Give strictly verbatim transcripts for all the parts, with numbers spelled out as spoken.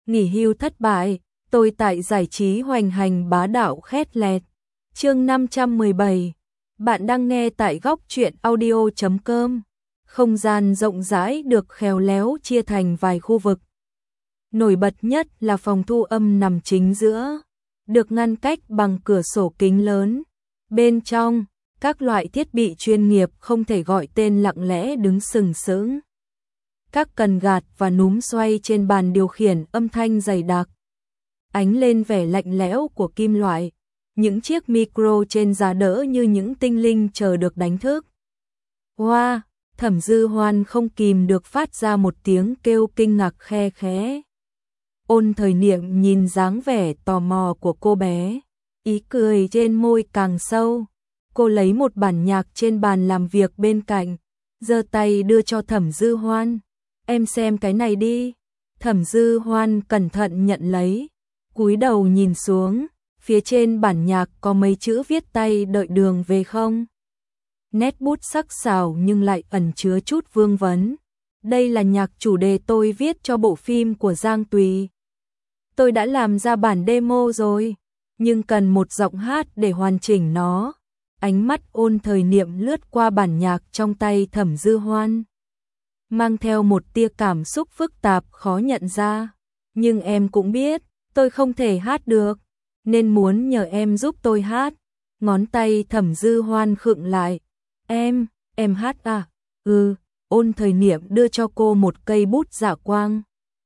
nghỉ hưu thất bại, tôi tại giải trí hoành hành bá đạo khét lẹt. Chương năm trăm mười bảy. Bạn đang nghe tại góc truyện audio chấm com. Không gian rộng rãi được khéo léo chia thành vài khu vực. Nổi bật nhất là phòng thu âm nằm chính giữa, được ngăn cách bằng cửa sổ kính lớn. Bên trong, các loại thiết bị chuyên nghiệp không thể gọi tên lặng lẽ đứng sừng sững. Các cần gạt và núm xoay trên bàn điều khiển âm thanh dày đặc, ánh lên vẻ lạnh lẽo của kim loại. Những chiếc micro trên giá đỡ như những tinh linh chờ được đánh thức. Hoa, wow, Thẩm Dư Hoan không kìm được phát ra một tiếng kêu kinh ngạc khe khẽ. Ôn Thời Niệm nhìn dáng vẻ tò mò của cô bé, ý cười trên môi càng sâu. Cô lấy một bản nhạc trên bàn làm việc bên cạnh, giơ tay đưa cho Thẩm Dư Hoan. Em xem cái này đi. Thẩm Dư Hoan cẩn thận nhận lấy, cúi đầu nhìn xuống, phía trên bản nhạc có mấy chữ viết tay đợi đường về không. Nét bút sắc sảo nhưng lại ẩn chứa chút vương vấn. Đây là nhạc chủ đề tôi viết cho bộ phim của Giang Tùy. Tôi đã làm ra bản demo rồi, nhưng cần một giọng hát để hoàn chỉnh nó. Ánh mắt Ôn Thời Niệm lướt qua bản nhạc trong tay Thẩm Dư Hoan, mang theo một tia cảm xúc phức tạp khó nhận ra. Nhưng em cũng biết, tôi không thể hát được, nên muốn nhờ em giúp tôi hát. Ngón tay Thẩm Dư Hoan khựng lại. Em, em hát à? Ừ, Ôn Thời Niệm đưa cho cô một cây bút dạ quang.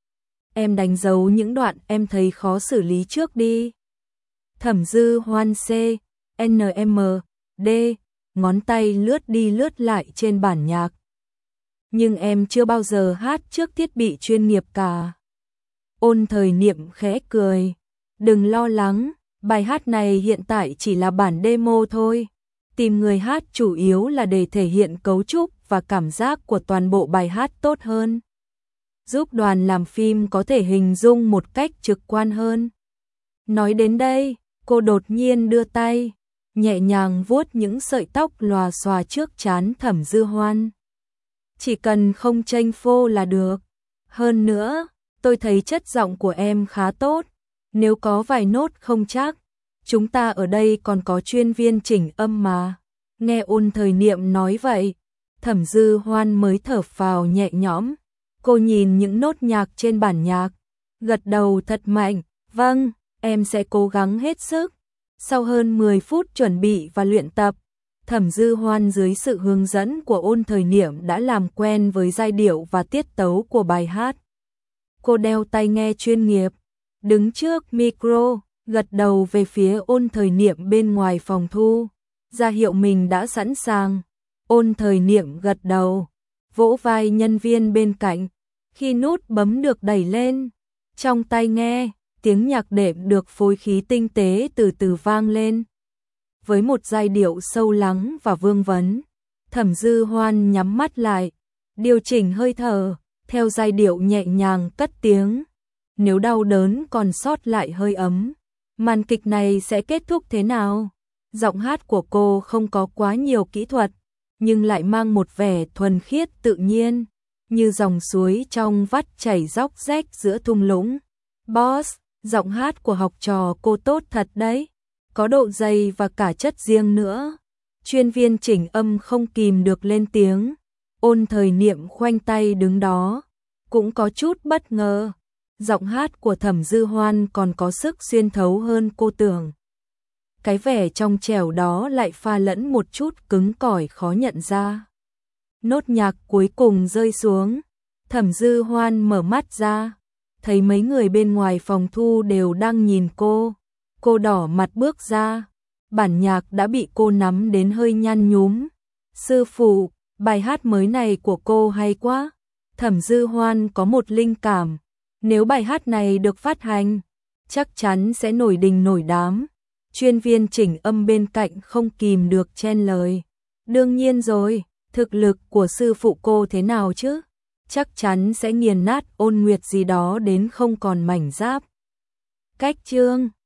Em đánh dấu những đoạn em thấy khó xử lý trước đi. Thẩm Dư Hoan C, N M, D, ngón tay lướt đi lướt lại trên bản nhạc. Nhưng em chưa bao giờ hát trước thiết bị chuyên nghiệp cả. Ôn Thời Niệm khẽ cười. Đừng lo lắng, bài hát này hiện tại chỉ là bản demo thôi. Tìm người hát chủ yếu là để thể hiện cấu trúc và cảm giác của toàn bộ bài hát tốt hơn, giúp đoàn làm phim có thể hình dung một cách trực quan hơn. Nói đến đây, cô đột nhiên đưa tay, nhẹ nhàng vuốt những sợi tóc lòa xòa trước trán Thẩm Dư Hoan. Chỉ cần không chênh phô là được. Hơn nữa, tôi thấy chất giọng của em khá tốt. Nếu có vài nốt không chắc, chúng ta ở đây còn có chuyên viên chỉnh âm mà. Nghe Ôn Thời Niệm nói vậy, Thẩm Dư Hoan mới thở phào nhẹ nhõm. Cô nhìn những nốt nhạc trên bản nhạc, gật đầu thật mạnh. Vâng, em sẽ cố gắng hết sức. Sau hơn mười phút chuẩn bị và luyện tập, Thẩm Dư Hoan dưới sự hướng dẫn của Ôn Thời Niệm đã làm quen với giai điệu và tiết tấu của bài hát. Cô đeo tai nghe chuyên nghiệp, đứng trước micro, gật đầu về phía Ôn Thời Niệm bên ngoài phòng thu, ra hiệu mình đã sẵn sàng. Ôn Thời Niệm gật đầu, vỗ vai nhân viên bên cạnh. Khi nút bấm được đẩy lên, trong tai nghe, tiếng nhạc đệm được phối khí tinh tế từ từ vang lên. Với một giai điệu sâu lắng và vương vấn, Thẩm Dư Hoan nhắm mắt lại, điều chỉnh hơi thở, theo giai điệu nhẹ nhàng cất tiếng. Nếu đau đớn còn sót lại hơi ấm, màn kịch này sẽ kết thúc thế nào? Giọng hát của cô không có quá nhiều kỹ thuật, nhưng lại mang một vẻ thuần khiết tự nhiên, như dòng suối trong vắt chảy róc rách giữa thung lũng. Boss, giọng hát của học trò cô tốt thật đấy, có độ dày và cả chất riêng nữa. Chuyên viên chỉnh âm không kìm được lên tiếng. Ôn Thời Niệm khoanh tay đứng đó, cũng có chút bất ngờ. Giọng hát của Thẩm Dư Hoan còn có sức xuyên thấu hơn cô tưởng. Cái vẻ trong trẻo đó lại pha lẫn một chút cứng cỏi khó nhận ra. Nốt nhạc cuối cùng rơi xuống, Thẩm Dư Hoan mở mắt ra, thấy mấy người bên ngoài phòng thu đều đang nhìn cô. Cô đỏ mặt bước ra, bản nhạc đã bị cô nắm đến hơi nhăn nhúm. Sư phụ, bài hát mới này của cô hay quá. Thẩm Dư Hoan có một linh cảm, nếu bài hát này được phát hành, chắc chắn sẽ nổi đình nổi đám. Chuyên viên chỉnh âm bên cạnh không kìm được chen lời. Đương nhiên rồi, thực lực của sư phụ cô thế nào chứ? Chắc chắn sẽ nghiền nát Ôn Nguyệt gì đó đến không còn mảnh giáp. Cách chương